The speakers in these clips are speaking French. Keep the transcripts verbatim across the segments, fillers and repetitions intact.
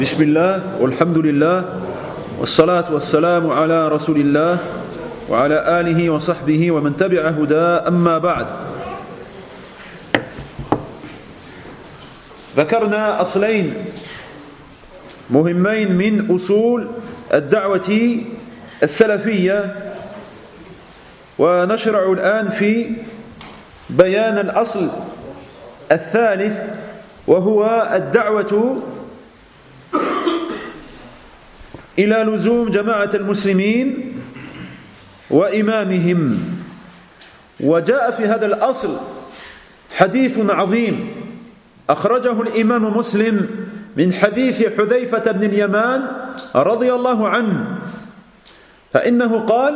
بسم الله والحمد لله والصلاة والسلام على رسول الله وعلى آله وصحبه ومن تبع هداه. أما بعد، ذكرنا أصلين مهمين من أصول الدعوة السلفية، ونشرع الآن في بيان الأصل الثالث، وهو الدعوة إلى لزوم جماعة المسلمين وإمامهم. وجاء في هذا الأصل حديث عظيم أخرجه الإمام مسلم من حديث حذيفة بن اليمان رضي الله عنه، فإنه قال: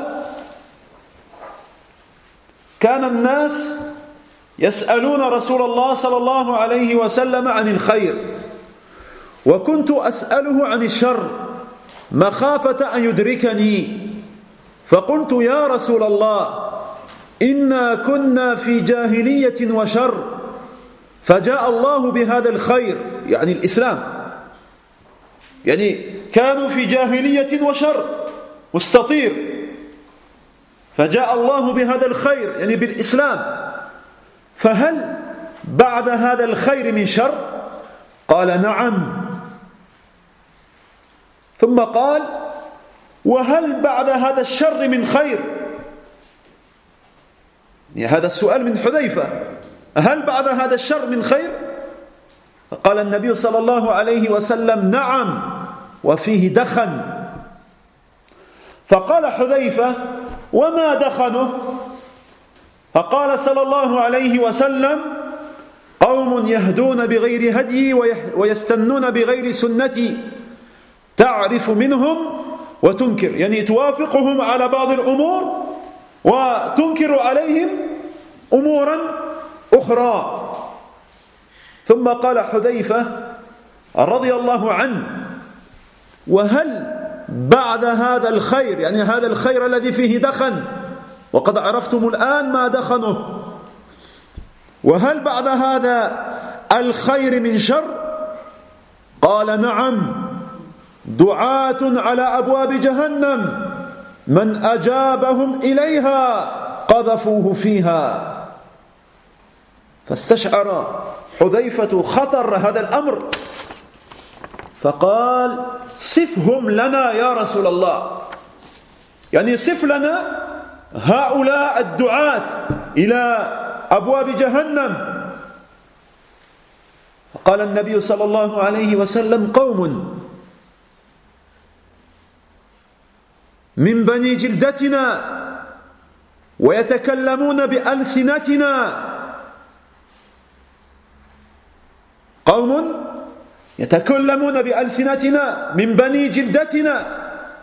كان الناس يسألون رسول الله صلى الله عليه وسلم عن الخير، وكنت أسأله عن الشر مخافة أن يدركني، فقلت: يا رسول الله، إنا كنا في جاهلية وشر، فجاء الله بهذا الخير، يعني الإسلام، يعني كانوا في جاهلية وشر مستطير، فجاء الله بهذا الخير يعني بالإسلام، فهل بعد هذا الخير من شر؟ قال: نعم. ثم قال: وهل بعد هذا الشر من خير؟ يعني هذا السؤال من حذيفة، هل بعد هذا الشر من خير؟ فقال النبي صلى الله عليه وسلم: نعم، وفيه دخن. فقال حذيفة: وما دخنه؟ فقال صلى الله عليه وسلم: قوم يهدون بغير هدي ويستنون بغير سنتي، تعرف منهم وتنكر، يعني توافقهم على بعض الأمور وتنكر عليهم أمورا أخرى. ثم قال حذيفة رضي الله عنه: وهل بعد هذا الخير، يعني هذا الخير الذي فيه دخن، وقد عرفتم الآن ما دخنه، وهل بعد هذا الخير من شر؟ قال: نعم، دعاة على أبواب جهنم، من أجابهم إليها قذفوه فيها. فاستشعر حذيفة خطر هذا الأمر، فقال: صفهم لنا يا رسول الله، يعني صف لنا هؤلاء الدعاة إلى أبواب جهنم. فقال النبي صلى الله عليه وسلم: قوم من بني جلدتنا ويتكلمون بألسنتنا، قوم يتكلمون بألسنتنا من بني جلدتنا.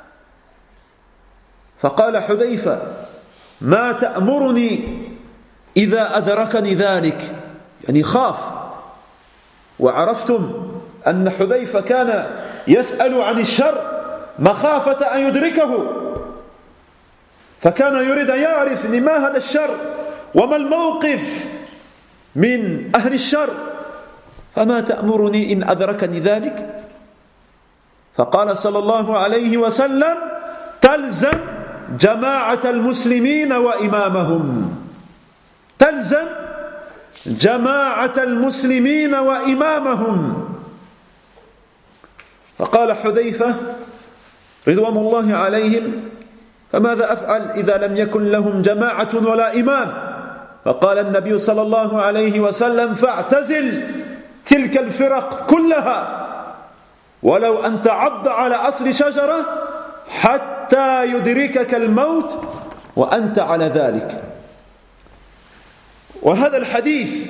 فقال حذيفة: ما تأمرني إذا أدركني ذلك؟ يعني خاف. وعرفتم أن حذيفة كان يسأل عن الشر مخافة أن يدركه، فكان يريد أن يعرف ما هذا الشر وما الموقف من أهل الشر. فما تأمرني إن أدركني ذلك؟ فقال صلى الله عليه وسلم: تلزم جماعة المسلمين وإمامهم، تلزم جماعة المسلمين وإمامهم. فقال حذيفة رضوان الله عليهم: فماذا أفعل إذا لم يكن لهم جماعة ولا إمام؟ فقال النبي صلى الله عليه وسلم: فاعتزل تلك الفرق كلها، ولو أن تعض على أصل شجرة حتى يدركك الموت وأنت على ذلك. وهذا الحديث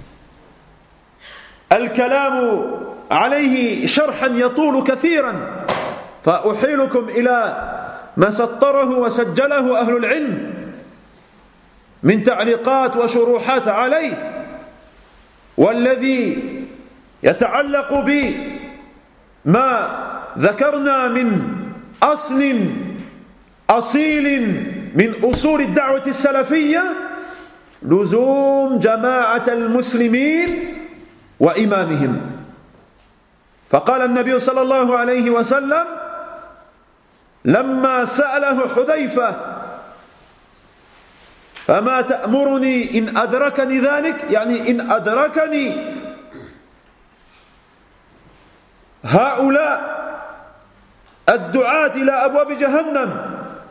الكلام عليه شرحا يطول كثيرا، فأحيلكم إلى ما سطره وسجله أهل العلم من تعليقات وشروحات عليه، والذي يتعلق بما ذكرنا من أصل أصيل من أصول الدعوة السلفية: لزوم جماعة المسلمين وإمامهم. فقال النبي صلى الله عليه وسلم لما سأله حذيفة فما تأمرني إن أدركني ذلك، يعني إن أدركني هؤلاء الدعاة إلى أبواب جهنم،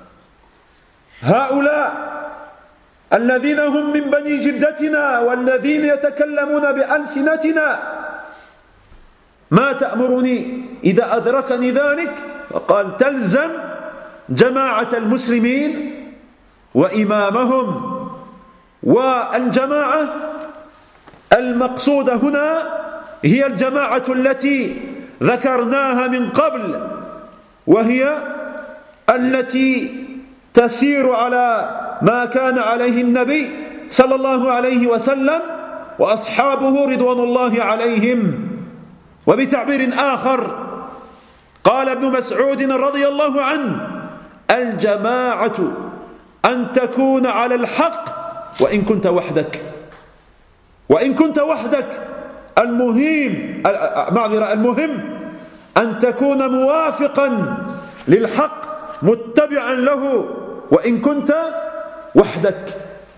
هؤلاء الذين هم من بني جلدتنا والذين يتكلمون بألسنتنا، ما تأمرني إذا أدركني ذلك؟ فقال تلزم جماعة المسلمين وإمامهم. والجماعة المقصودة هنا هي الجماعة التي ذكرناها من قبل، وهي التي تسير على ما كان عليه النبي صلى الله عليه وسلم وأصحابه رضوان الله عليهم. وبتعبير آخر قال ابن مسعود رضي الله عنه الجماعة أن تكون على الحق وإن كنت وحدك، وإن كنت وحدك المهم معذرة المهم أن تكون موافقا للحق متبعا له وإن كنت وحدك.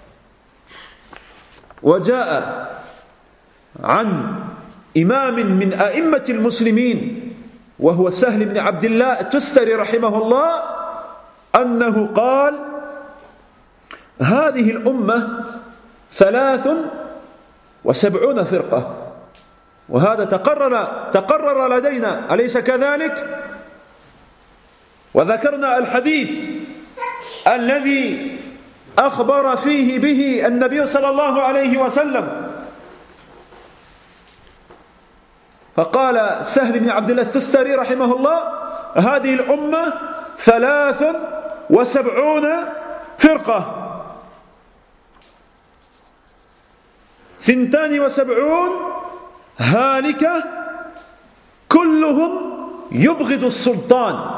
وجاء عن إمام من أئمة المسلمين وهو سهل بن عبد الله التستري رحمه الله أنه قال هذه الأمة ثلاث وسبعون فرقة، وهذا تقرر تقرر لدينا أليس كذلك؟ وذكرنا الحديث الذي أخبر فيه به النبي صلى الله عليه وسلم، فقال سهل بن عبد الله التستري رحمه الله هذه الأمة ثلاث وسبعون فرقة، ثنتان وسبعون هالكة كلهم يبغض السلطان،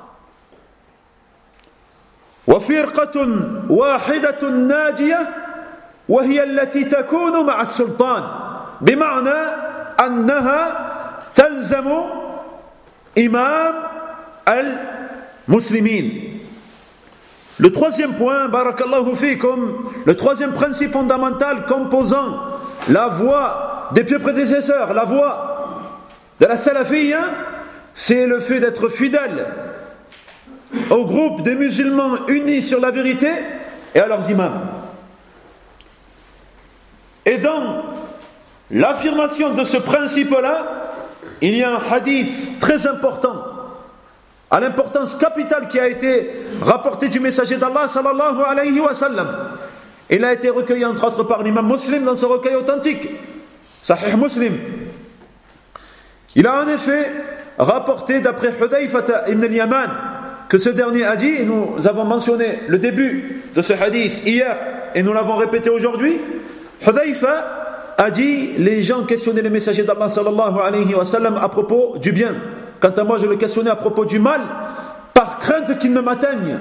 وفرقة واحدة ناجية وهي التي تكون مع السلطان، بمعنى أنها تلزم إمام المسلمين. Le troisième point, barakallahu fikum, le troisième principe fondamental composant la voie des pieux prédécesseurs, la voie de la salafiyya, c'est le fait d'être fidèle au groupe des musulmans unis sur la vérité et à leurs imams. Et dans l'affirmation de ce principe-là, il y a un hadith très important, à l'importance capitale qui a été rapporté du messager d'Allah sallallahu alayhi wa sallam. Il a été recueilli entre autres par l'imam Muslim dans ce recueil authentique, Sahih Muslim. Il a en effet rapporté d'après Hudhayfa ibn al-Yaman que ce dernier a dit, et nous avons mentionné le début de ce hadith hier et nous l'avons répété aujourd'hui. Hudhayfa a dit les gens questionnaient le messager d'Allah sallallahu alayhi wa sallam à propos du bien. Quant à moi, je le questionnais à propos du mal, par crainte qu'il ne m'atteigne.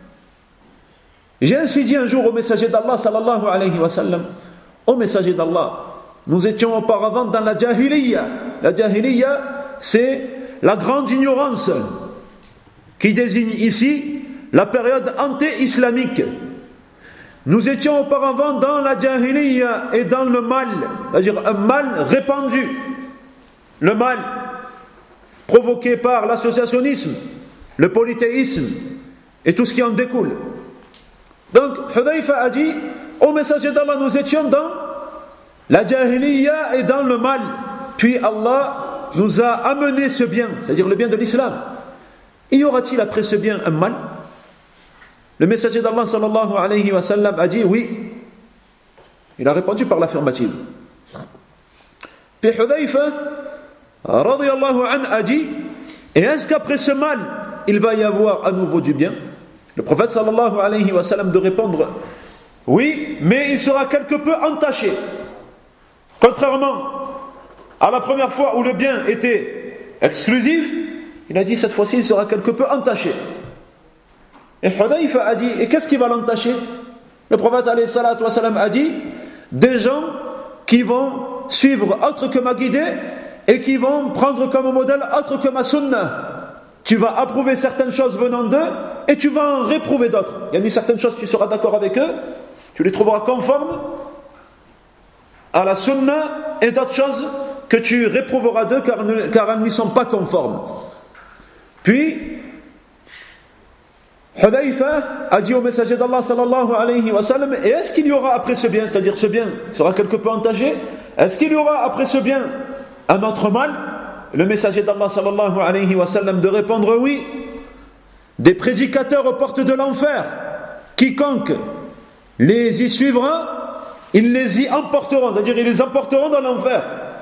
J'ai ainsi dit un jour au messager d'Allah sallallahu alayhi wa sallam, au messager d'Allah, nous étions auparavant dans la jahiliya. La jahiliya, c'est la grande ignorance qui désigne ici la période anté-islamique. Nous étions auparavant dans la jahiliya et dans le mal, c'est-à-dire un mal répandu. Le mal provoqué par l'associationnisme, le polythéisme et tout ce qui en découle. Donc, Hudhayfa a dit, au messager d'Allah, nous étions dans la jahiliya et dans le mal. Puis Allah nous a amené ce bien, c'est-à-dire le bien de l'islam. Y aura-t-il après ce bien un mal? Le messager d'Allah sallallahu alayhi wa sallam a dit oui. Il a répondu par l'affirmative. Puis Hudhayfa radiyallahu anhu a dit, et est-ce qu'après ce mal il va y avoir à nouveau du bien? Le prophète sallallahu alayhi wa sallam de répondre oui, mais il sera quelque peu entaché, contrairement à la première fois où le bien était exclusif. Il a dit cette fois-ci il sera quelque peu entaché. Et Hudhayfa a dit, et qu'est-ce qui va l'entacher? Le prophète alayhi salatu wa sallam a dit, des gens qui vont suivre autre que ma guidée et qui vont prendre comme modèle autre que ma sunna. Tu vas approuver certaines choses venant d'eux et tu vas en réprouver d'autres. Il y a dit certaines choses, tu seras d'accord avec eux, tu les trouveras conformes à la sunna, et d'autres choses que tu réprouveras d'eux car, car elles n'y sont pas conformes. Puis Hudayfa a dit au messager d'Allah sallallahu alayhi wa sallam, et est-ce qu'il y aura après ce bien, c'est-à-dire ce bien sera quelque peu entaché, est-ce qu'il y aura après ce bien un autre mal? Le messager d'Allah sallallahu alayhi wa sallam de répondre oui. Des prédicateurs aux portes de l'enfer, quiconque les y suivra, ils les y emporteront, c'est-à-dire ils les emporteront dans l'enfer.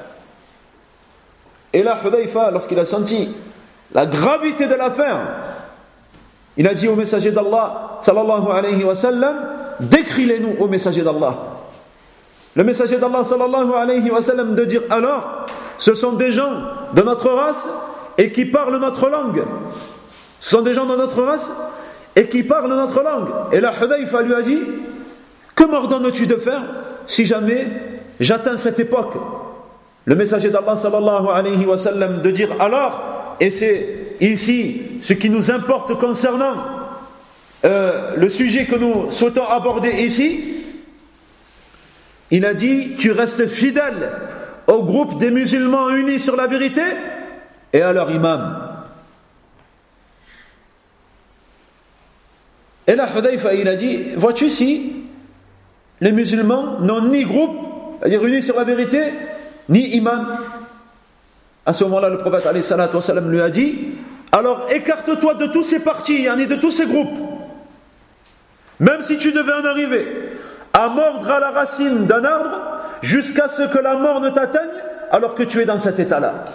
Et là Hudayfa, lorsqu'il a senti la gravité de l'affaire, il a dit au messager d'Allah sallallahu alayhi wa sallam, décris-les-nous au messager d'Allah. Le messager d'Allah sallallahu alayhi wa sallam de dire, alors ce sont des gens de notre race et qui parlent notre langue. Ce sont des gens de notre race et qui parlent notre langue. Et là Hudayfa lui a dit, que m'ordonnes-tu de faire si jamais j'atteins cette époque? Le messager d'Allah sallallahu alayhi wa sallam de dire, alors, et c'est ici ce qui nous importe concernant euh, le sujet que nous souhaitons aborder ici, il a dit, tu restes fidèle au groupe des musulmans unis sur la vérité et à leur imam. Et là Hudayfa il a dit, vois-tu si les musulmans n'ont ni groupe, c'est-à-dire unis sur la vérité, ni imam. À ce moment-là, le prophète alayhi salatu wa salam lui a dit, alors écarte-toi de tous ces partis, yani de tous ces groupes. Même si tu devais en arriver à mordre à la racine d'un arbre jusqu'à ce que la mort ne t'atteigne alors que tu es dans cet état-là.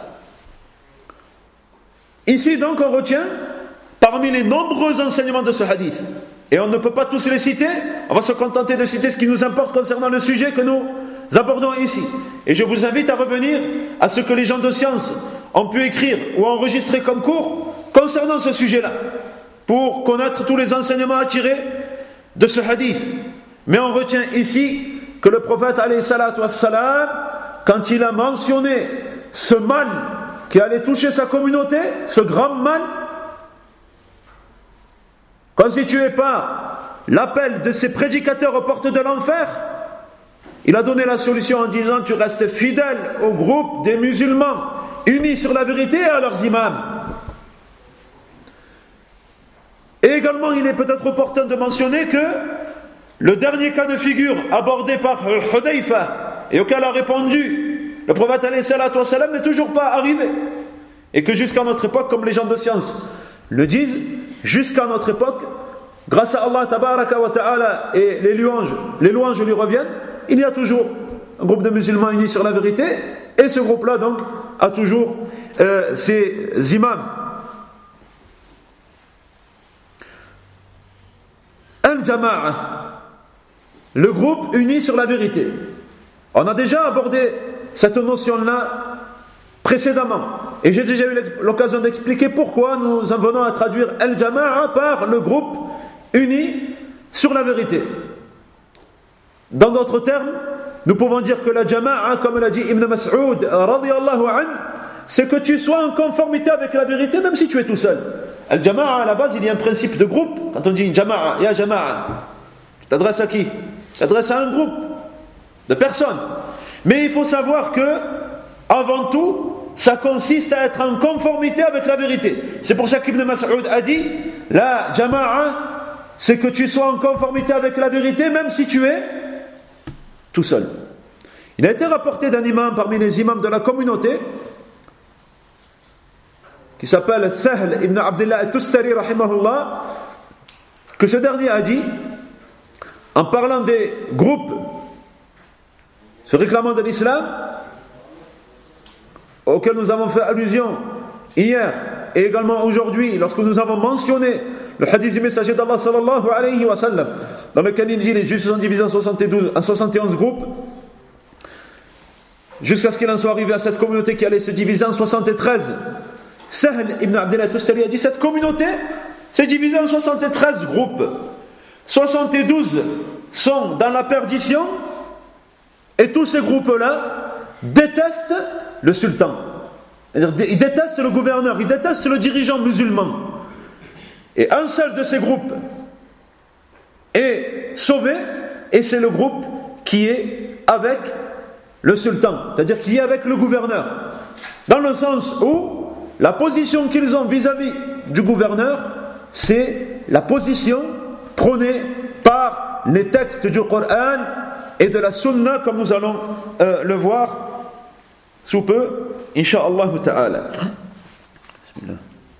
Ici donc on retient parmi les nombreux enseignements de ce hadith, et on ne peut pas tous les citer, on va se contenter de citer ce qui nous importe concernant le sujet que nous abordons ici. Et je vous invite à revenir à ce que les gens de science ont pu écrire ou enregistrer comme cours concernant ce sujet-là, pour connaître tous les enseignements à tirer de ce hadith. Mais on retient ici que le prophète alayhi salatu wassalam, quand il a mentionné ce mal qui allait toucher sa communauté, ce grand mal, constitué par l'appel de ces prédicateurs aux portes de l'enfer, il a donné la solution en disant, tu restes fidèle au groupe des musulmans unis sur la vérité et à leurs imams. Et également il est peut-être opportun de mentionner que le dernier cas de figure abordé par Hudayfa et auquel a répondu le prophète alayhi salatu wa salam n'est toujours pas arrivé, et que jusqu'à notre époque, comme les gens de science le disent, jusqu'à notre époque, grâce à Allah tabaraka wa ta'ala et les louanges, les louanges lui reviennent, il y a toujours un groupe de musulmans unis sur la vérité, et ce groupe-là donc a toujours euh, ses imams. Al-Jama'a, le groupe uni sur la vérité. On a déjà abordé cette notion-là précédemment, et j'ai déjà eu l'occasion d'expliquer pourquoi nous en venons à traduire Al-Jama'a par le groupe uni sur la vérité. Dans d'autres termes, nous pouvons dire que la Jama'a, comme l'a dit Ibn Mas'ud radiyallahu anhu, c'est que tu sois en conformité avec la vérité même si tu es tout seul. Al-Jama'a, à la base, il y a un principe de groupe. Quand on dit Jama'a, ya Jama'a, tu t'adresses à qui? Tu t'adresses à un groupe de personnes. Mais il faut savoir que, avant tout, ça consiste à être en conformité avec la vérité. C'est pour ça qu'Ibn Mas'ud a dit, la Jama'a, c'est que tu sois en conformité avec la vérité même si tu es tout seul. Il a été rapporté d'un imam parmi les imams de la communauté qui s'appelle Sahl ibn Abdullah al-Tustari rahimahullah, que ce dernier a dit, en parlant des groupes se réclamant de l'islam auxquels nous avons fait allusion hier et également aujourd'hui lorsque nous avons mentionné le hadith du messager d'Allah sallallahu alayhi wa sallam, dans lequel il dit les juifs sont divisés en soixante-douze, en soixante et onze groupes, jusqu'à ce qu'il en soit arrivé à cette communauté qui allait se diviser en soixante-treize. Sahl ibn Abdullah al-Tustari a dit, cette communauté s'est divisée en soixante-treize groupes. soixante-douze sont dans la perdition, et tous ces groupes-là détestent le sultan. Ils détestent le gouverneur, ils détestent le dirigeant musulman. Et un seul de ces groupes est sauvé, et c'est le groupe qui est avec le sultan, c'est-à-dire qui est avec le gouverneur. Dans le sens où la position qu'ils ont vis-à-vis du gouverneur, c'est la position prônée par les textes du Coran et de la Sunna, comme nous allons euh, le voir sous peu, Inch'Allah ta'ala. Bismillah.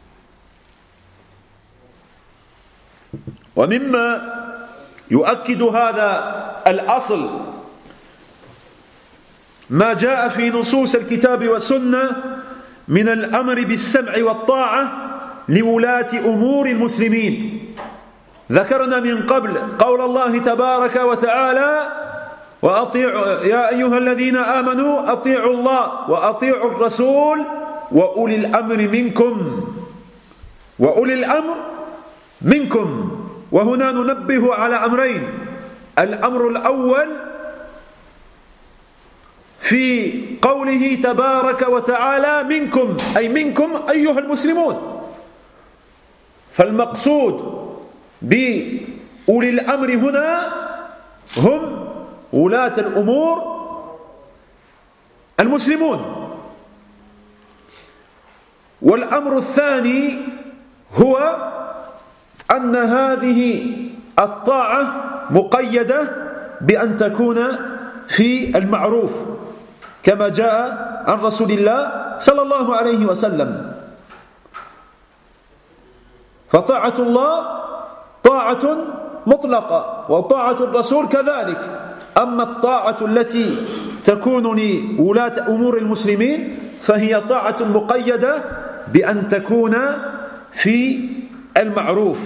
ومما يؤكد هذا الأصل ما جاء في نصوص الكتاب والسنة من الأمر بالسمع والطاعة لولاة أمور المسلمين. ذكرنا من قبل قول الله تبارك وتعالى وأطيعوا يا أيها الذين آمنوا أطيعوا الله وأطيعوا الرسول وأولي الأمر منكم وأولي الأمر منكم. وهنا ننبه على أمرين. الأمر الأول في قوله تبارك وتعالى منكم، أي منكم أيها المسلمون. فالمقصود بأولي الأمر هنا هم ولاة الأمور المسلمون. والأمر الثاني هو أن هذه الطاعة مقيدة بأن تكون في المعروف كما جاء عن رسول الله صلى الله عليه وسلم. فطاعة الله طاعة مطلقة وطاعة الرسول كذلك. أما الطاعة التي تكون لولاة أمور المسلمين فهي طاعة مقيدة بأن تكون في المعروف.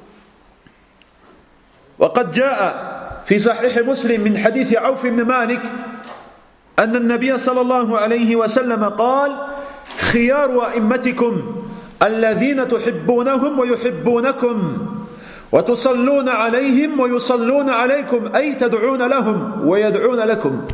وقد جاء في صحيح مسلم من حديث عوف بن مالك أن النبي صلى الله عليه وسلم قال خيار أئمتكم الذين تحبونهم ويحبونكم وتصلون عليهم ويصلون عليكم، أي تدعون لهم ويدعون لكم.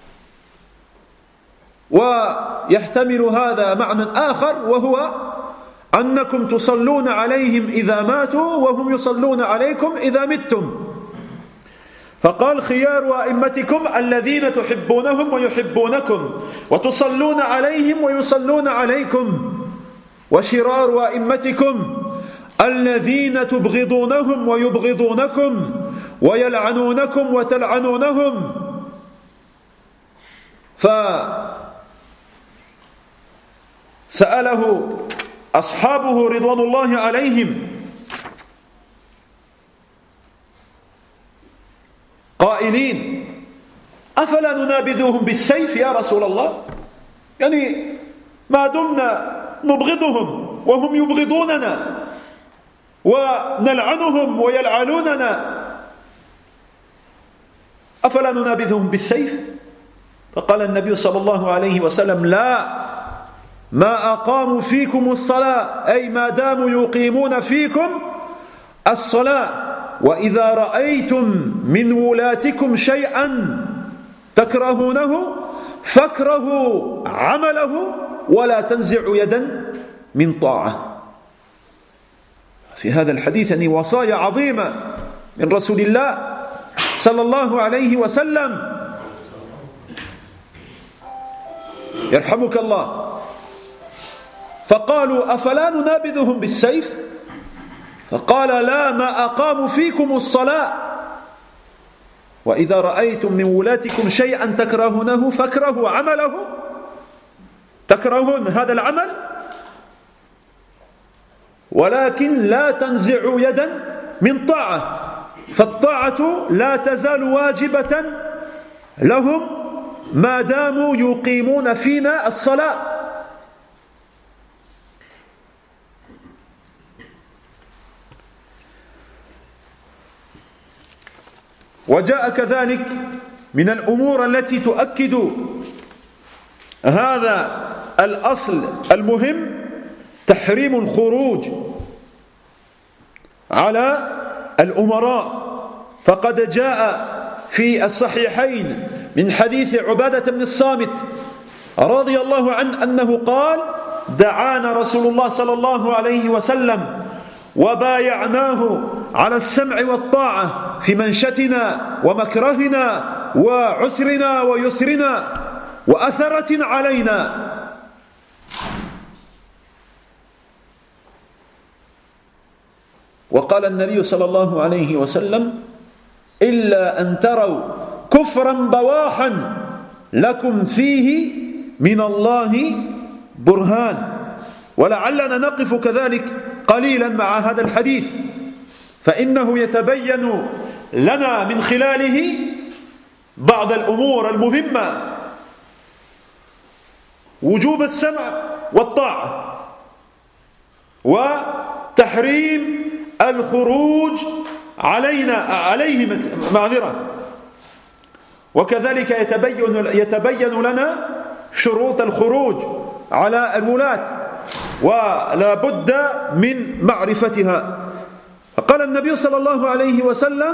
ويحتمل هذا معنى آخر وهو أنكم تصلون عليهم إذا ماتوا وهم يصلون عليكم إذا متم. فقال خيار أئمتكم الذين تحبونهم ويحبونكم وتصلون عليهم ويصلون عليكم، وشرار أئمتكم الذين تبغضونهم ويبغضونكم ويلعنونكم وتلعنونهم. فسأله أصحابه رضوان الله عليهم قائلين أفلا ننابذهم بالسيف يا رسول الله؟ يعني ما دمنا نبغضهم وهم يبغضوننا ونلعنهم ويلعنوننا أفلا ننابذهم بالسيف؟ فقال النبي صلى الله عليه وسلم لا، ما أقاموا فيكم الصلاة، أي ما داموا يقيمون فيكم الصلاة. وإذا رأيتم من ولاتكم شيئا تكرهونه فاكرهوا عمله ولا تنزعوا يدا من طاعة. في هذا الحديث يعني وصايا عظيمة من رسول الله صلى الله عليه وسلم. يرحمك الله. فقالوا أفلا ننابذهم بالسيف؟ فقال لا، ما أقاموا فيكم الصلاة. وإذا رأيتم من ولاتكم شيئا تكرهونه فاكرهوا عمله. تكرهون هذا العمل ولكن لا تنزعوا يدا من طاعة، فالطاعة لا تزال واجبة لهم ما داموا يقيمون فينا الصلاة. وجاء كذلك من الأمور التي تؤكد هذا الأصل المهم تحريم الخروج على الأمراء. فقد جاء في الصحيحين من حديث عبادة بن الصامت رضي الله عنه أنه قال دعانا رسول الله صلى الله عليه وسلم وبايعناه على السمع والطاعة في منشتنا ومكرهنا وعسرنا ويسرنا وأثرة علينا. وقال النبي صلى الله عليه وسلم: إلا أن تروا كفرا بواحا لكم فيه من الله برهان. ولعلنا نقف كذلك قليلا مع هذا الحديث، فإنه يتبين لنا من خلاله بعض الأمور المهمة: وجوب السمع والطاعة، وتحريم الخروج علينا عليه معذرة، وكذلك يتبين يتبين لنا شروط الخروج على الولاة ولا بد من معرفتها. قال النبي صلى الله عليه وسلم: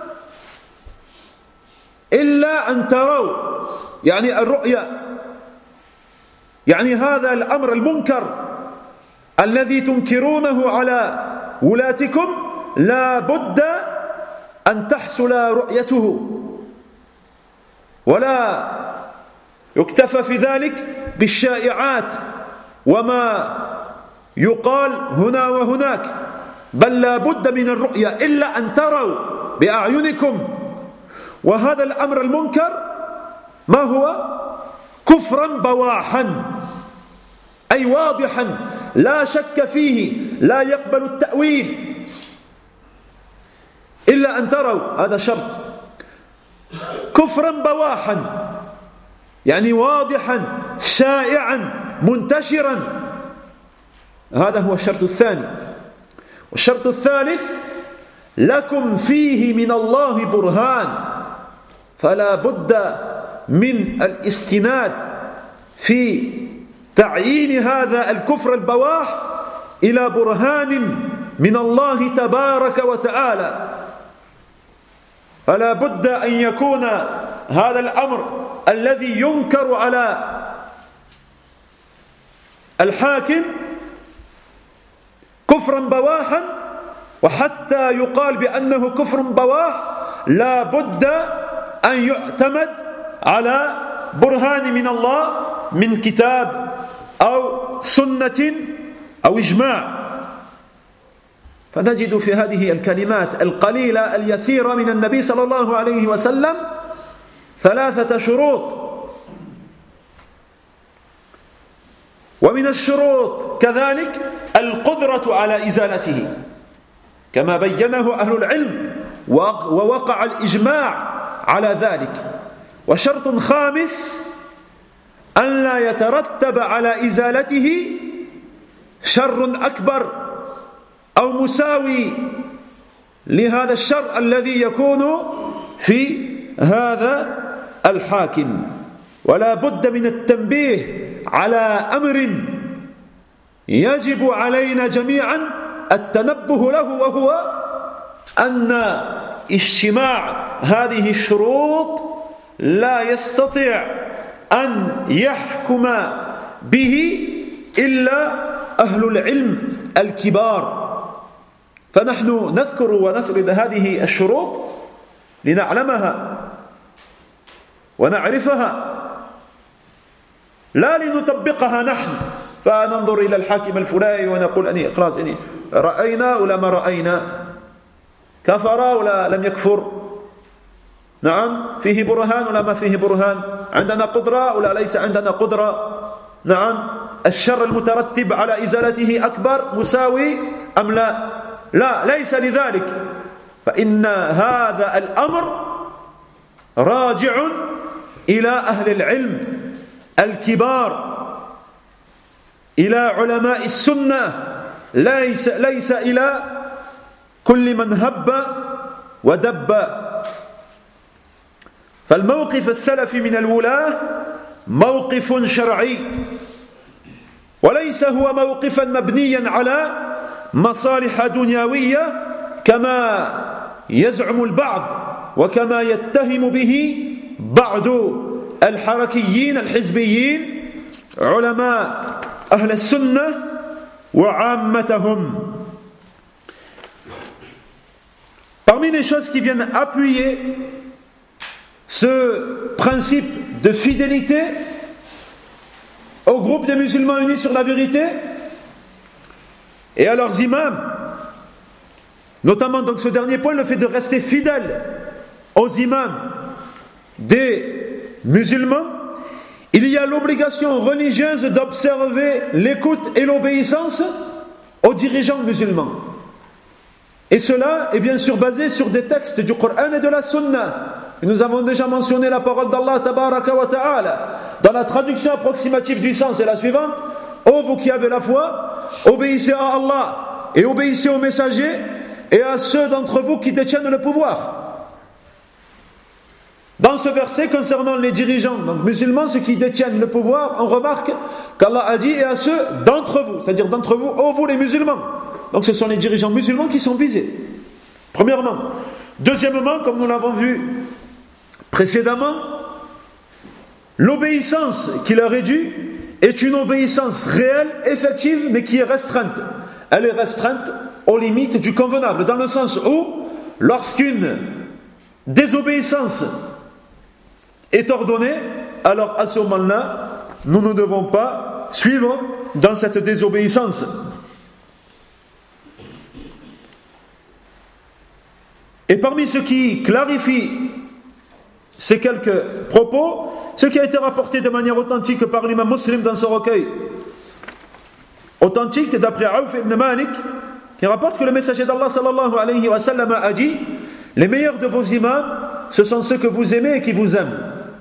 إلا أن تروا، يعني الرؤيا، يعني هذا الأمر المنكر الذي تنكرونه على ولاتكم لا بد أن تحصل رؤيته، ولا يكتفى في ذلك بالشائعات وما يقال هنا وهناك، بل لا بد من الرؤيا. إلا أن تروا بأعينكم. وهذا الأمر المنكر ما هو؟ كفرا بواحا، أي واضحا لا شك فيه، لا يقبل التأويل. إلا أن تروا، هذا شرط. كفرا بواحا يعني واضحا شائعا منتشرا، هذا هو الشرط الثاني. والشرط الثالث: لكم فيه من الله برهان. فلا بد من الاستناد في تعيين هذا الكفر البواح إلى برهان من الله تبارك وتعالى. فلا بد أن يكون هذا الأمر الذي ينكر على الحاكم كفرا بواحا، وحتى يقال بأنه كفر بواح لا بد أن يعتمد على برهان من الله، من كتاب أو سنة أو إجماع. فنجد في هذه الكلمات القليلة اليسيرة من النبي صلى الله عليه وسلم ثلاثة شروط. ومن الشروط كذلك القدرة على إزالته كما بينه أهل العلم، ووقع الإجماع على ذلك. وشرط خامس: أن لا يترتب على إزالته شر أكبر أو مساوي لهذا الشر الذي يكون في هذا الحاكم. ولا بد من التنبيه على أمر يجب علينا جميعا التنبه له، وهو أن اجتماع هذه الشروط لا يستطيع أن يحكم به إلا أهل العلم الكبار. فنحن نذكر ونسرد هذه الشروط لنعلمها ونعرفها، لا لنطبقها نحن، فننظر إلى الحاكم الفلاني ونقول أني خلاص إني رأينا ولا ما رأينا، كفر ولا لم يكفر، نعم فيه برهان ولا ما فيه برهان، عندنا قدرة ولا ليس عندنا قدرة، نعم الشر المترتب على إزالته أكبر مساوي أم لا. لا، ليس لذلك، فإن هذا الأمر راجع إلى أهل العلم الكبار، إلى علماء السنة، ليس, ليس إلى كل من هب ودب. فالموقف السلفي من الولاة موقف شرعي، وليس هو موقفا مبنيا على مصالح دنيوية كما يزعم البعض وكما يتهم به بعض الحركيين الحزبيين علماء أهل السنة وعامتهم. Parmi les choses qui viennent appuyer ce principe de fidélité au groupe des musulmans unis sur la vérité et à leurs imams, notamment donc ce dernier point, le fait de rester fidèle aux imams des musulmans, il y a l'obligation religieuse d'observer l'écoute et l'obéissance aux dirigeants musulmans. Et cela est bien sûr basé sur des textes du Coran et de la Sunna. Et nous avons déjà mentionné la parole d'Allah tabaraka wa ta'ala. Dans la traduction approximative du sens, c'est la suivante: ô vous qui avez la foi, obéissez à Allah et obéissez aux messagers et à ceux d'entre vous qui détiennent le pouvoir. Dans ce verset concernant les dirigeants donc musulmans, ceux qui détiennent le pouvoir, on remarque qu'Allah a dit et à ceux d'entre vous, c'est-à-dire d'entre vous, ô vous les musulmans. Donc ce sont les dirigeants musulmans qui sont visés, premièrement. Deuxièmement, comme nous l'avons vu précédemment, l'obéissance qui leur est due est une obéissance réelle, effective, mais qui est restreinte. Elle est restreinte aux limites du convenable, dans le sens où, lorsqu'une désobéissance est ordonnée, alors à ce moment-là, nous ne devons pas suivre dans cette désobéissance. Et parmi ceux qui clarifient ces quelques propos, ce qui a été rapporté de manière authentique par l'imam Muslim dans ce recueil authentique d'après Auf ibn Malik, qui rapporte que le messager d'Allah sallallahu alayhi wa sallam a dit: les meilleurs de vos imams, ce sont ceux que vous aimez et qui vous aiment,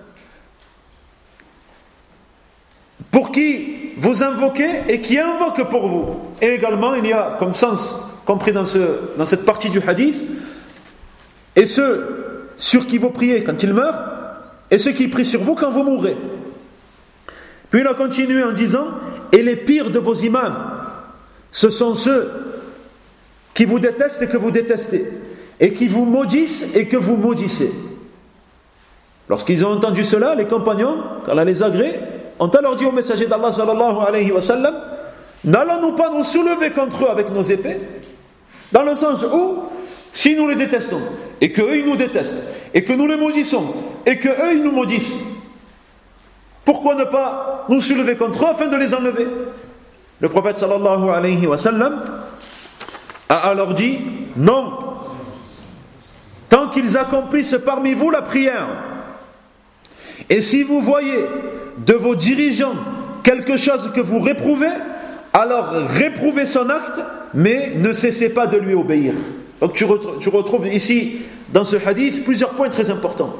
pour qui vous invoquez et qui invoquent pour vous. Et également, il y a comme sens compris dans, ce, dans cette partie du hadith, et ceux sur qui vous priez quand ils meurent, et ceux qui prient sur vous quand vous mourrez. Puis il a continué en disant: et les pires de vos imams, ce sont ceux qui vous détestent et que vous détestez, et qui vous maudissent et que vous maudissez. Lorsqu'ils ont entendu cela, les compagnons, qu'Allah les agrée, ont alors dit au messager d'Allah sallallahu alayhi wa sallam: n'allons-nous pas nous soulever contre eux avec nos épées? Dans le sens où, si nous les détestons, et qu'eux ils nous détestent, et que nous les maudissons, et qu'eux ils nous maudissent, pourquoi ne pas nous soulever contre eux afin de les enlever? Le prophète sallallahu alayhi wa sallam a alors dit: non, tant qu'ils accomplissent parmi vous la prière. Et si vous voyez de vos dirigeants quelque chose que vous réprouvez, alors réprouvez son acte, mais ne cessez pas de lui obéir. Donc tu retrouves, tu retrouves ici dans ce hadith plusieurs points très importants.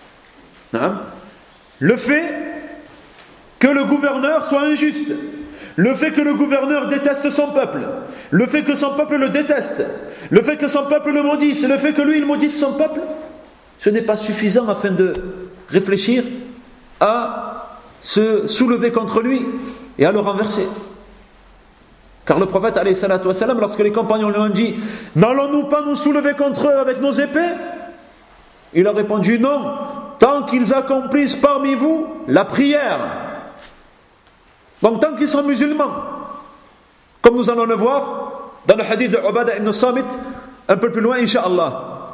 Le fait que le gouverneur soit injuste, le fait que le gouverneur déteste son peuple, le fait que son peuple le déteste, le fait que son peuple le maudisse, le fait que lui il maudisse son peuple, ce n'est pas suffisant afin de réfléchir à se soulever contre lui et à le renverser. Car le prophète alayhi salatu wassalam, lorsque les compagnons lui ont dit: n'allons-nous pas nous soulever contre eux avec nos épées? Il a répondu: non, tant qu'ils accomplissent parmi vous la prière. Donc tant qu'ils sont musulmans, comme nous allons le voir dans le hadith de Ubadah ibn Samit un peu plus loin, incha'Allah.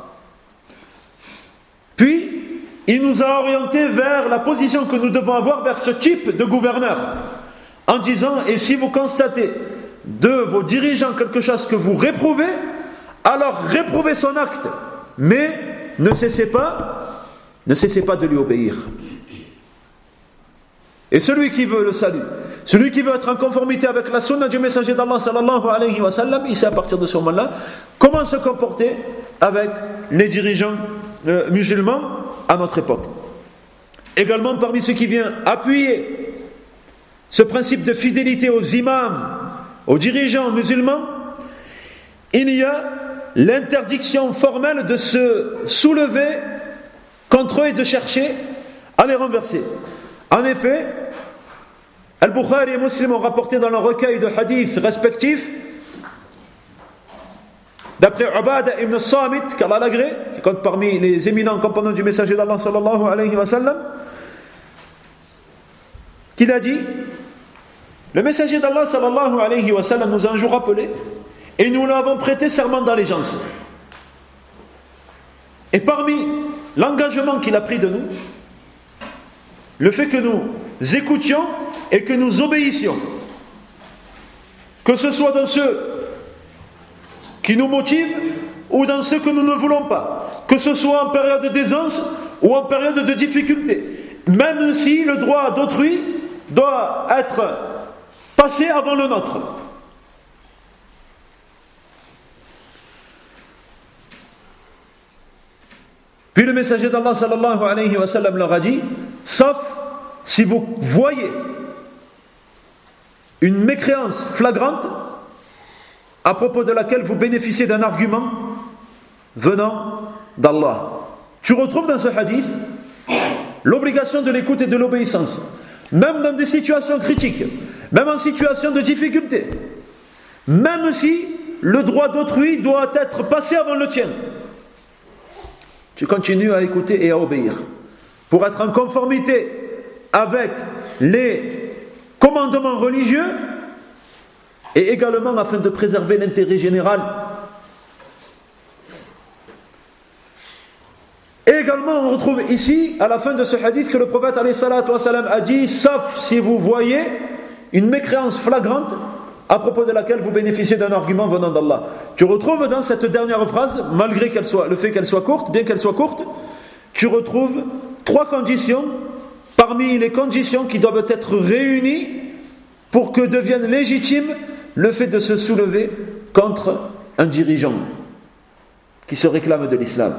Puis il nous a orientés vers la position que nous devons avoir vers ce type de gouverneur, en disant: et si vous constatez de vos dirigeants quelque chose que vous réprouvez, alors réprouvez son acte, mais ne cessez pas ne cessez pas de lui obéir. Et celui qui veut le salut, celui qui veut être en conformité avec la sunna du messager d'Allah sallallahu alayhi wa sallam, il sait à partir de ce moment-là comment se comporter avec les dirigeants euh, musulmans à notre époque. Également, parmi ceux qui viennent appuyer ce principe de fidélité aux imams, aux dirigeants musulmans, il y a l'interdiction formelle de se soulever contre eux et de chercher à les renverser. En effet, Al-Bukhari et Muslim ont rapporté dans leur recueil de hadiths respectifs, d'après Ubadah ibn Samit, qu'Allah l'agrée, qui compte parmi les éminents compagnons du messager d'Allah sallallahu alayhi wa sallam, qu'il a dit: Le messager d'Allah sallallahu alayhi wa sallam nous a un jour rappelé et nous l'avons prêté serment d'allégeance. Et parmi l'engagement qu'il a pris de nous, le fait que nous écoutions et que nous obéissions, que ce soit dans ceux qui nous motivent ou dans ceux que nous ne voulons pas, que ce soit en période d'aisance ou en période de difficulté, même si le droit d'autrui doit être passé avant le nôtre. Puis le messager d'Allah sallallahu alayhi wa sallam leur a dit, sauf si vous voyez une mécréance flagrante à propos de laquelle vous bénéficiez d'un argument venant d'Allah. Tu retrouves dans ce hadith l'obligation de l'écoute et de l'obéissance, même dans des situations critiques, même en situation de difficulté, même si le droit d'autrui doit être passé avant le tien. Tu continues à écouter et à obéir pour être en conformité avec les commandements religieux et également afin de préserver l'intérêt général. Et également on retrouve ici à la fin de ce hadith que le prophète alayhi salatu wa salam a dit, sauf si vous voyez une mécréance flagrante à propos de laquelle vous bénéficiez d'un argument venant d'Allah. Tu retrouves dans cette dernière phrase, malgré qu'elle soit, le fait qu'elle soit courte, bien qu'elle soit courte, tu retrouves trois conditions parmi les conditions qui doivent être réunies pour que devienne légitime le fait de se soulever contre un dirigeant qui se réclame de l'islam.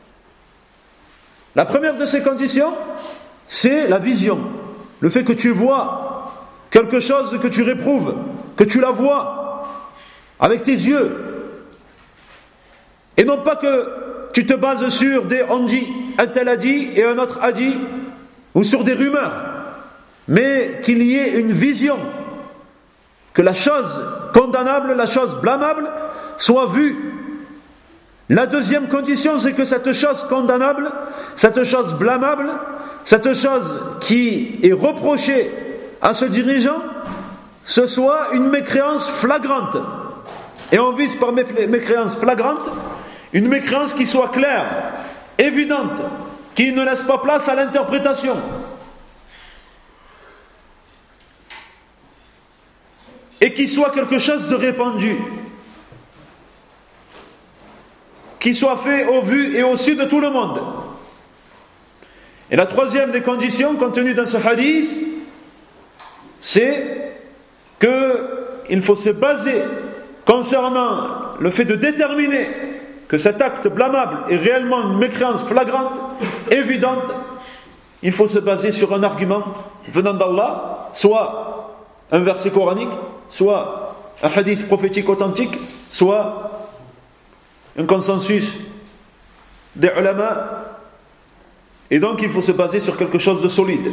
La première de ces conditions, c'est la vision. Le fait que tu vois quelque chose que tu réprouves, que tu la vois avec tes yeux, et non pas que tu te bases sur des on dit, un tel a dit et un autre a dit, ou sur des rumeurs, mais qu'il y ait une vision, que la chose condamnable, la chose blâmable soit vue. La deuxième condition, c'est que cette chose condamnable, cette chose blâmable, cette chose qui est reprochée à ce dirigeant, ce soit une mécréance flagrante. Et on vise par mécréance flagrante une mécréance qui soit claire, évidente, qui ne laisse pas place à l'interprétation. Et qui soit quelque chose de répandu, qui soit fait au vu et au su de tout le monde. Et la troisième des conditions contenues dans ce hadith, c'est qu'il faut se baser concernant le fait de déterminer que cet acte blâmable est réellement une mécréance flagrante, évidente. Il faut se baser sur un argument venant d'Allah, soit un verset coranique, soit un hadith prophétique authentique, soit un consensus des ulama. Et donc il faut se baser sur quelque chose de solide.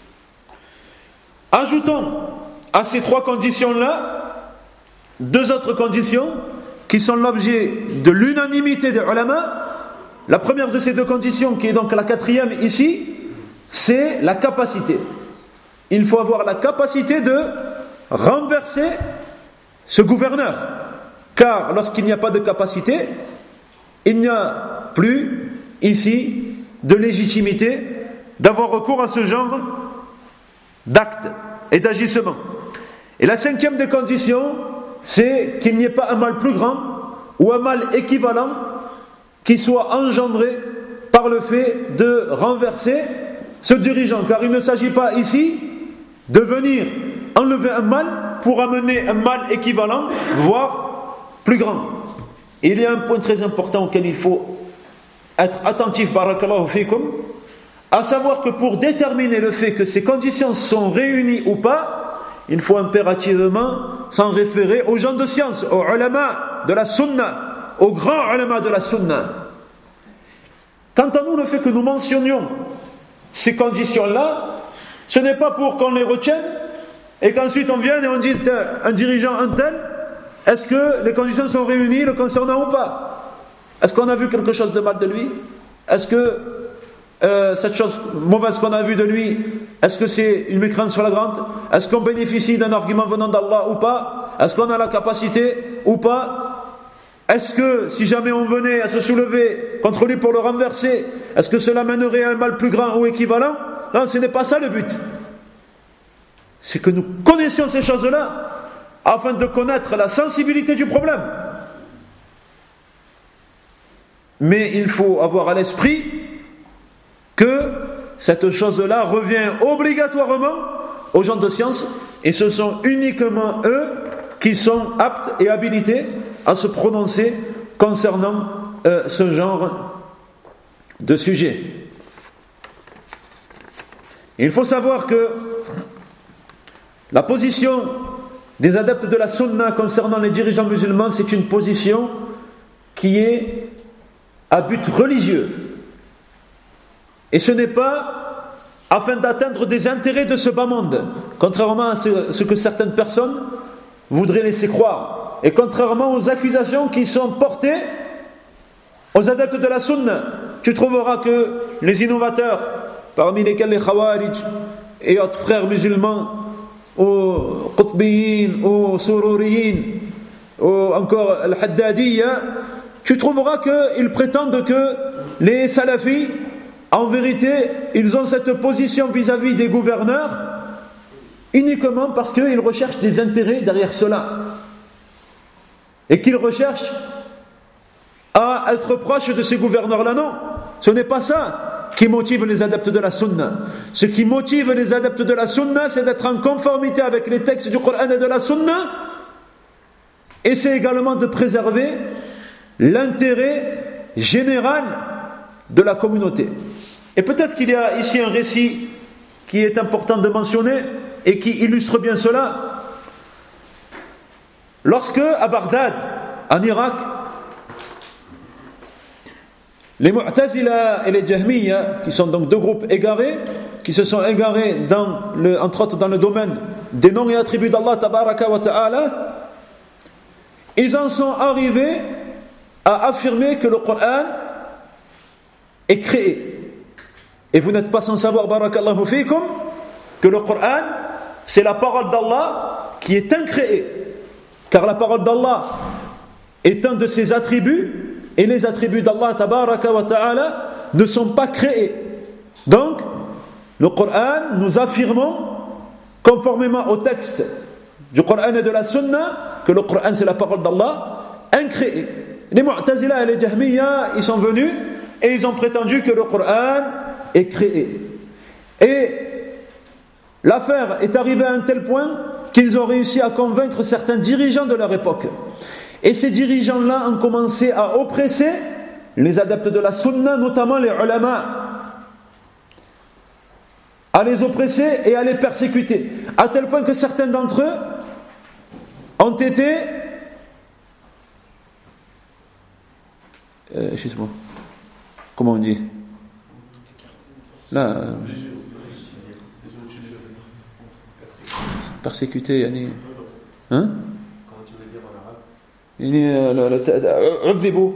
Ajoutons à ces trois conditions-là deux autres conditions qui sont l'objet de l'unanimité des ulama. La première de ces deux conditions, qui est donc la quatrième ici, c'est la capacité. Il faut avoir la capacité de renverser ce gouverneur, car lorsqu'il n'y a pas de capacité, il n'y a plus ici de légitimité d'avoir recours à ce genre d'actes et d'agissements. Et la cinquième des conditions, c'est qu'il n'y ait pas un mal plus grand ou un mal équivalent qui soit engendré par le fait de renverser ce dirigeant, car il ne s'agit pas ici de venir enlever un mal pour amener un mal équivalent, voire plus grand. Et il y a un point très important auquel il faut être attentif, barakallahu fikum, à savoir que pour déterminer le fait que ces conditions sont réunies ou pas, il faut impérativement s'en référer aux gens de science, aux ulama de la sunna, aux grands ulama de la sunna. Quant à nous, le fait que nous mentionnions ces conditions-là, ce n'est pas pour qu'on les retienne et qu'ensuite on vienne et on dise un dirigeant un tel, est-ce que les conditions sont réunies le concernant ou pas? Est-ce qu'on a vu quelque chose de mal de lui? Est-ce que euh, cette chose mauvaise qu'on a vue de lui, est-ce que c'est une mécréance flagrante? Est-ce qu'on bénéficie d'un argument venant d'Allah ou pas? Est-ce qu'on a la capacité ou pas? Est-ce que si jamais on venait à se soulever contre lui pour le renverser, est-ce que cela mènerait à un mal plus grand ou équivalent? Non, ce n'est pas ça le but. C'est que nous connaissions ces choses-là afin de connaître la sensibilité du problème. Mais il faut avoir à l'esprit que cette chose-là revient obligatoirement aux gens de science, et ce sont uniquement eux qui sont aptes et habilités à se prononcer concernant euh, ce genre de sujet. Il faut savoir que la position des adeptes de la sunna concernant les dirigeants musulmans, c'est une position qui est à but religieux. Et ce n'est pas afin d'atteindre des intérêts de ce bas monde, contrairement à ce, ce que certaines personnes voudraient laisser croire, et contrairement aux accusations qui sont portées aux adeptes de la sunna. Tu trouveras que les innovateurs, parmi lesquels les khawarij et autres frères musulmans, aux qutbiyin, aux sururiyin, ou encore al-haddadiyya, tu trouveras qu'ils prétendent que les salafis, en vérité, ils ont cette position vis-à-vis des gouverneurs uniquement parce qu'ils recherchent des intérêts derrière cela, et qu'ils recherchent à être proches de ces gouverneurs-là. Non, ce n'est pas ça qui motive les adeptes de la sunna. Ce qui motive les adeptes de la sunna, c'est d'être en conformité avec les textes du Coran et de la sunna, et c'est également de préserver l'intérêt général de la communauté. Et peut-être qu'il y a ici un récit qui est important de mentionner et qui illustre bien cela. Lorsque à Bagdad, en Irak, les Mu'tazila et les Jahmiya, qui sont donc deux groupes égarés, qui se sont égarés dans le, entre autres dans le domaine des noms et attributs d'Allah tabaraka wa ta'ala, ils en sont arrivés à affirmer que le Coran est créé. Et vous n'êtes pas sans savoir, barakallahu fikum, que le Coran, c'est la parole d'Allah qui est incréée. Car la parole d'Allah est un de ses attributs, et les attributs d'Allah tabaraka wa ta'ala ne sont pas créés. Donc, le Coran, nous affirmons, conformément au texte du Coran et de la Sunna, que le Coran c'est la parole d'Allah incréée. Les Mu'tazila et les Jahmiya, ils sont venus et ils ont prétendu que le Coran est créé. Et l'affaire est arrivée à un tel point qu'ils ont réussi à convaincre certains dirigeants de leur époque. Et ces dirigeants-là ont commencé à oppresser les adeptes de la sunna, notamment les ulama, à les oppresser et à les persécuter, à tel point que certains d'entre eux ont été euh, excuse-moi, comment on dit là euh, persécuté, yani, hein? Comment tu veux dire en arabe?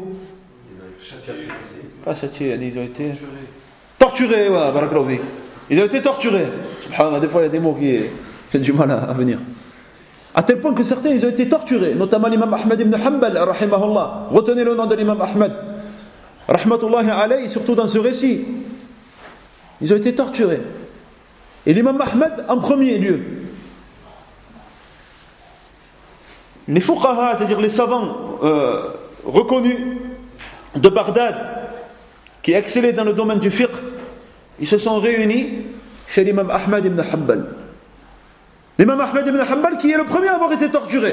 Pas châtiés, ils ont été torturés, ouais, barakallahu fik. Ils ont été torturés. Subhanallah, des fois il y a des mots qui ont du mal à venir. À tel point que certains ils ont été torturés, notamment l'imam Ahmad ibn Hanbal, rahimahullah. Retenez le nom de l'imam Ahmad, rahmatullahi alayhi, surtout dans ce récit. Ils ont été torturés. Et l'imam Ahmad en premier lieu. Les fuqaha, c'est-à-dire les savants euh, reconnus de Bagdad, qui excellaient dans le domaine du fiqh, ils se sont réunis chez l'imam Ahmad ibn Hanbal. L'imam Ahmad ibn Hanbal qui est le premier à avoir été torturé.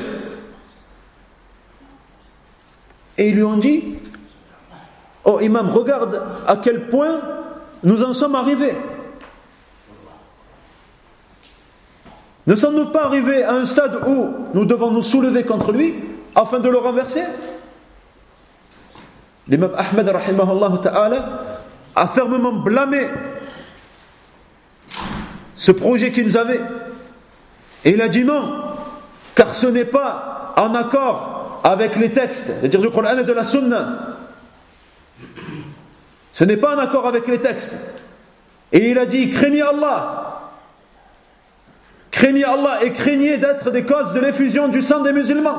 Et ils lui ont dit: oh imam, regarde à quel point nous en sommes arrivés. Ne sommes-nous pas arrivés à un stade où nous devons nous soulever contre lui afin de le renverser? L'imam Ahmad rahimahullah ta'ala a fermement blâmé ce projet qu'ils avaient, et il a dit non, car ce n'est pas en accord avec les textes, c'est-à-dire du Coran et de la Sunna. Ce n'est pas en accord avec les textes. Et il a dit, craignez Allah. Craignez Allah et craignez d'être des causes de l'effusion du sang des musulmans.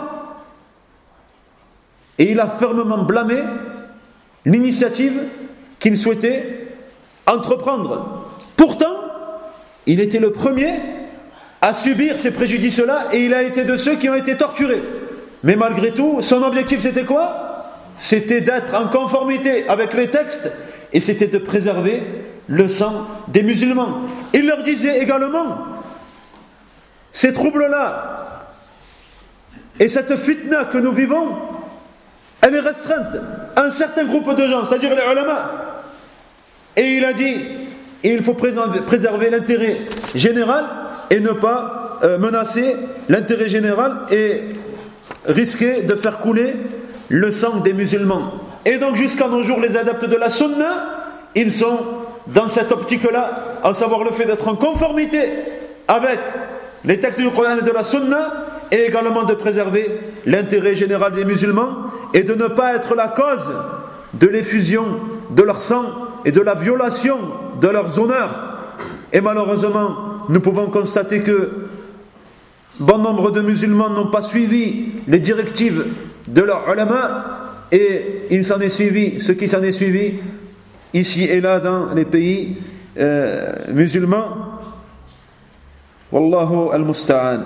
Et il a fermement blâmé l'initiative qu'il souhaitait entreprendre. Pourtant, il était le premier à subir ces préjudices-là et il a été de ceux qui ont été torturés. Mais malgré tout, son objectif c'était quoi? C'était d'être en conformité avec les textes et c'était de préserver le sang des musulmans. Il leur disait également, ces troubles-là et cette fitna que nous vivons, elle est restreinte à un certain groupe de gens, c'est-à-dire les ulama. Et il a dit, il faut préserver, préserver l'intérêt général et ne pas euh, menacer l'intérêt général et risquer de faire couler le sang des musulmans. Et donc jusqu'à nos jours, les adeptes de la sunna, ils sont dans cette optique-là, à savoir le fait d'être en conformité avec les textes du Coran et de la sunna, et également de préserver l'intérêt général des musulmans et de ne pas être la cause de l'effusion de leur sang et de la violation de leurs honneurs. Et malheureusement, nous pouvons constater que bon nombre de musulmans n'ont pas suivi les directives de leurs ulama et il s'en est suivi, ce qui s'en est suivi ici et là dans les pays euh, musulmans. Wallahu al-musta'an.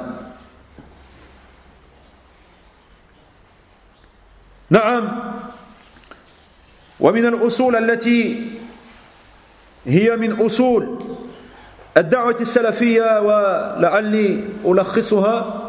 نعم ومن الأصول التي هي من أصول الدعوة السلفية ولعلي ألخصها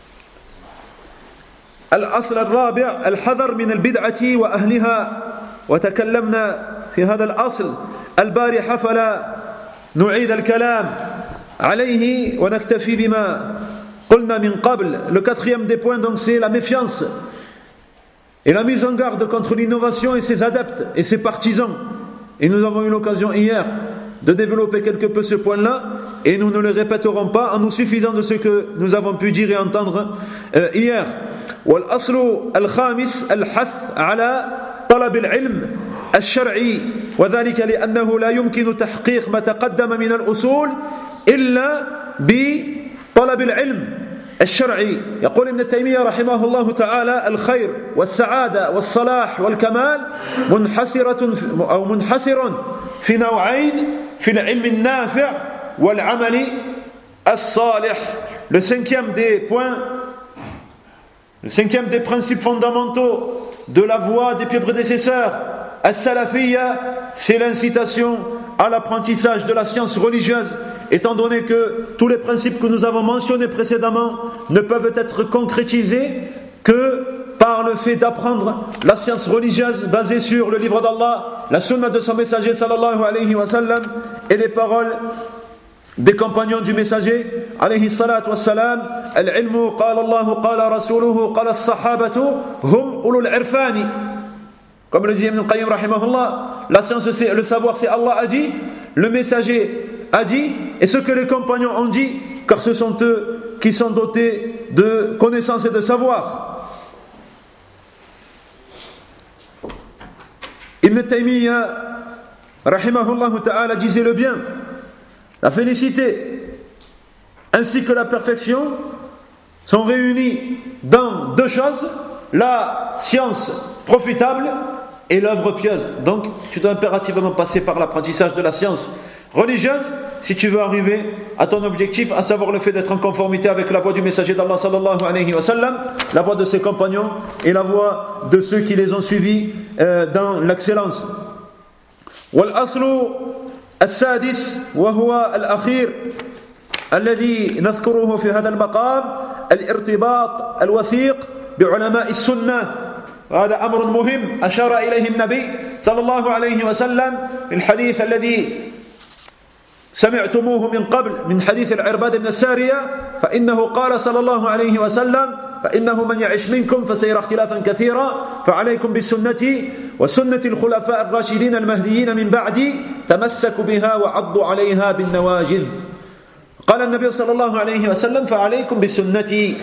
الأصل الرابع الحذر من البدعة وأهلها وتكلمنا في هذا الأصل البارحة فلا نعيد الكلام عليه ونكتفي بما قلنا من قبل. Le quatrième des points donc c'est la méfiance et la mise en garde contre l'innovation et ses adeptes et ses partisans. Et nous avons eu l'occasion hier de développer quelque peu ce point-là et nous ne le répéterons pas en nous suffisant de ce que nous avons pu dire et entendre euh, hier. والأصل الخامس الحث على طلب العلم الشرعي وذلك لأنه لا يمكن تحقيق ما تقدم من الأصول إلا بطلب العلم الشرعي. يقول ابن تيمية رحمه الله تعالى الخير والسعادة والصلاح والكمال منحصرة أو منحصر في نوعين في العلم النافع والعمل الصالح. Le cinquième des points, le cinquième des principes fondamentaux de la voie des pieux prédécesseurs, as-salafiyya, c'est l'incitation à l'apprentissage de la science religieuse, étant donné que tous les principes que nous avons mentionnés précédemment ne peuvent être concrétisés que par le fait d'apprendre la science religieuse basée sur le livre d'Allah, la sunna de son messager sallallahu alayhi wa sallam et les paroles des compagnons du messager alayhi salatu wassalam. Al-ilmu qala Allah qala rasuluhu qala as-sahabatu hum ulul irfani. Comme le dit Ibn Qayyim rahimahullah, la science c'est le savoir, c'est Allah a dit, le messager a dit et ce que les compagnons ont dit, car ce sont eux qui sont dotés de connaissances et de savoir. Ibn Taymiyyah rahimahullah ta'ala disait le bien, la félicité ainsi que la perfection sont réunis dans deux choses, la science profitable et l'œuvre pieuse. Donc tu dois impérativement passer par l'apprentissage de la science religieuse si tu veux arriver à ton objectif, à savoir le fait d'être en conformité avec la voie du messager d'Allah sallallahu alayhi wa sallam, la voie de ses compagnons et la voie de ceux qui les ont suivis euh, dans l'excellence. والأصل السادس وهو الأخير الذي نذكره في هذا المقام الارتباط الوثيق بعلماء السنة. هذا أمر مهم أشار إليه النبي صلى الله عليه وسلم في الحديث الذي سمعتموه من قبل من حديث العرباد بن السارية، فإنه قال صلى الله عليه وسلم فإنه من يعش منكم فسيرى اختلافا كثيرا فعليكم بسنتي وسنة الخلفاء الراشدين المهديين من بعدي تمسكوا بها وعضوا عليها بالنواجذ. قال النبي صلى الله عليه وسلم فعليكم بسنتي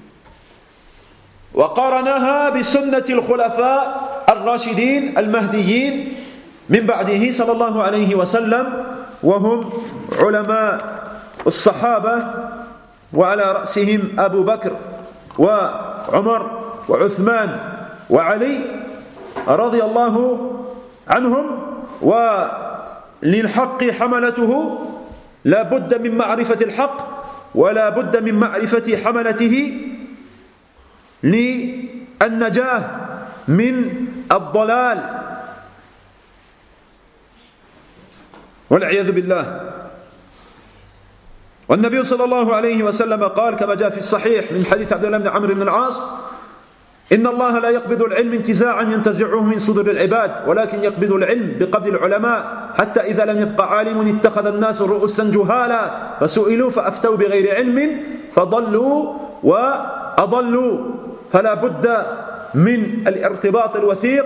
وقارنها بسنة الخلفاء الراشدين المهديين من بعده صلى الله عليه وسلم. وهم علماء الصحابة وعلى رأسهم أبو بكر وعمر وعثمان وعلي رضي الله عنهم. وللحق حملته لا بد من معرفة الحق ولا بد من معرفة حملته للنجاة من الضلال والعياذ بالله. والنبي صلى الله عليه وسلم قال كما جاء في الصحيح من حديث عبد الله بن عمرو بن العاص: إن الله لا يقبض العلم انتزاعا ينتزعه من صدور العباد ولكن يقبض العلم بقبض العلماء حتى إذا لم يبقى عالم اتخذ الناس رؤوسا جهالا فسئلوا فأفتوا بغير علم فضلوا وأضلوا. فلا بد من الارتباط الوثيق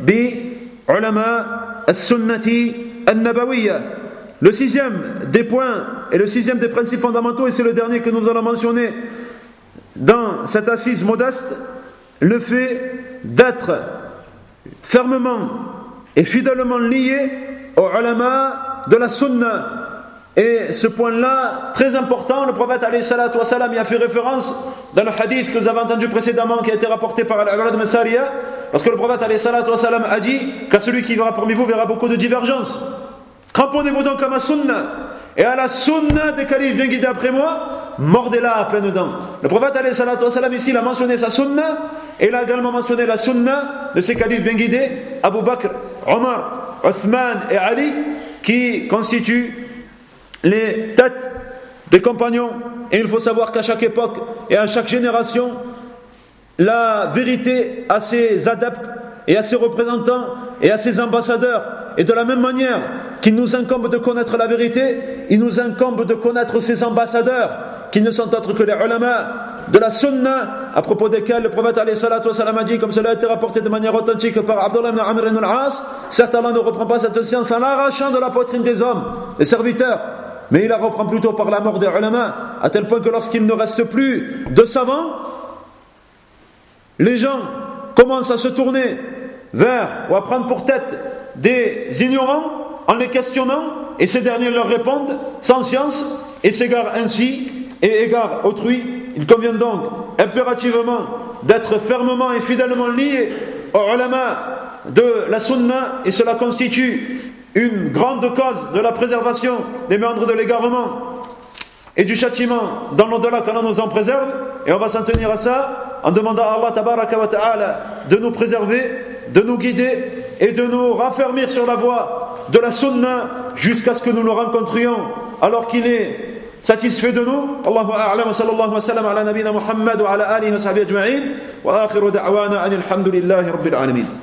بعلماء السنة النبوية. Le sixième des points et le sixième des principes fondamentaux, et c'est le dernier que nous allons mentionner dans cette assise modeste, le fait d'être fermement et fidèlement lié aux ulama de la sunna. Et ce point-là, très important, le prophète alayhi salatu wa salam y a fait référence dans le hadith que vous avez entendu précédemment, qui a été rapporté par Al-Awlad bin Sariya, parce que le prophète alayhi salatu wa salam a dit: car celui qui verra parmi vous verra beaucoup de divergences. Cramponnez-vous donc à ma sunna et à la sunna des califes bien guidés après moi, mordez-la à pleines dents. Le prophète alayhi salatu wa salam ici il a mentionné sa sunna et il a également mentionné la sunna de ses califes bien guidés, Abu Bakr, Omar, Uthman et Ali, qui constituent les têtes des compagnons. Et il faut savoir qu'à chaque époque et à chaque génération, la vérité a ses adeptes et à ses représentants et à ses ambassadeurs. Et de la même manière qu'il nous incombe de connaître la vérité, il nous incombe de connaître ses ambassadeurs, qui ne sont autres que les ulama de la sunna, à propos desquels le prophète alayhi salatu wa salam a dit, comme cela a été rapporté de manière authentique par Abdullah ibn Amr ibn al-As: certes Allah ne reprend pas cette science en l'arrachant de la poitrine des hommes, des serviteurs, mais il la reprend plutôt par la mort des ulama, à tel point que lorsqu'il ne reste plus de savants, les gens commencent à se tourner vers ou à prendre pour tête des ignorants en les questionnant, et ces derniers leur répondent sans science et s'égarent ainsi et égarent autrui. Il convient donc impérativement d'être fermement et fidèlement lié aux ulama de la sunna, et cela constitue une grande cause de la préservation des méandres de l'égarement et du châtiment dans l'au-delà, qu'Allah nous en préserve. Et on va s'en tenir à ça en demandant à Allah tabaraka wa ta'ala de nous préserver, de nous guider et de nous raffermir sur la voie de la sunna jusqu'à ce que nous le rencontrions alors qu'il est satisfait de nous. Allahu a'lam wa sallallahu wa sallam ala nabina Muhammad wa ala alihi wa sahbihi ajma'in wa akhiru da'wana anil hamdulillahi rabbil alamin.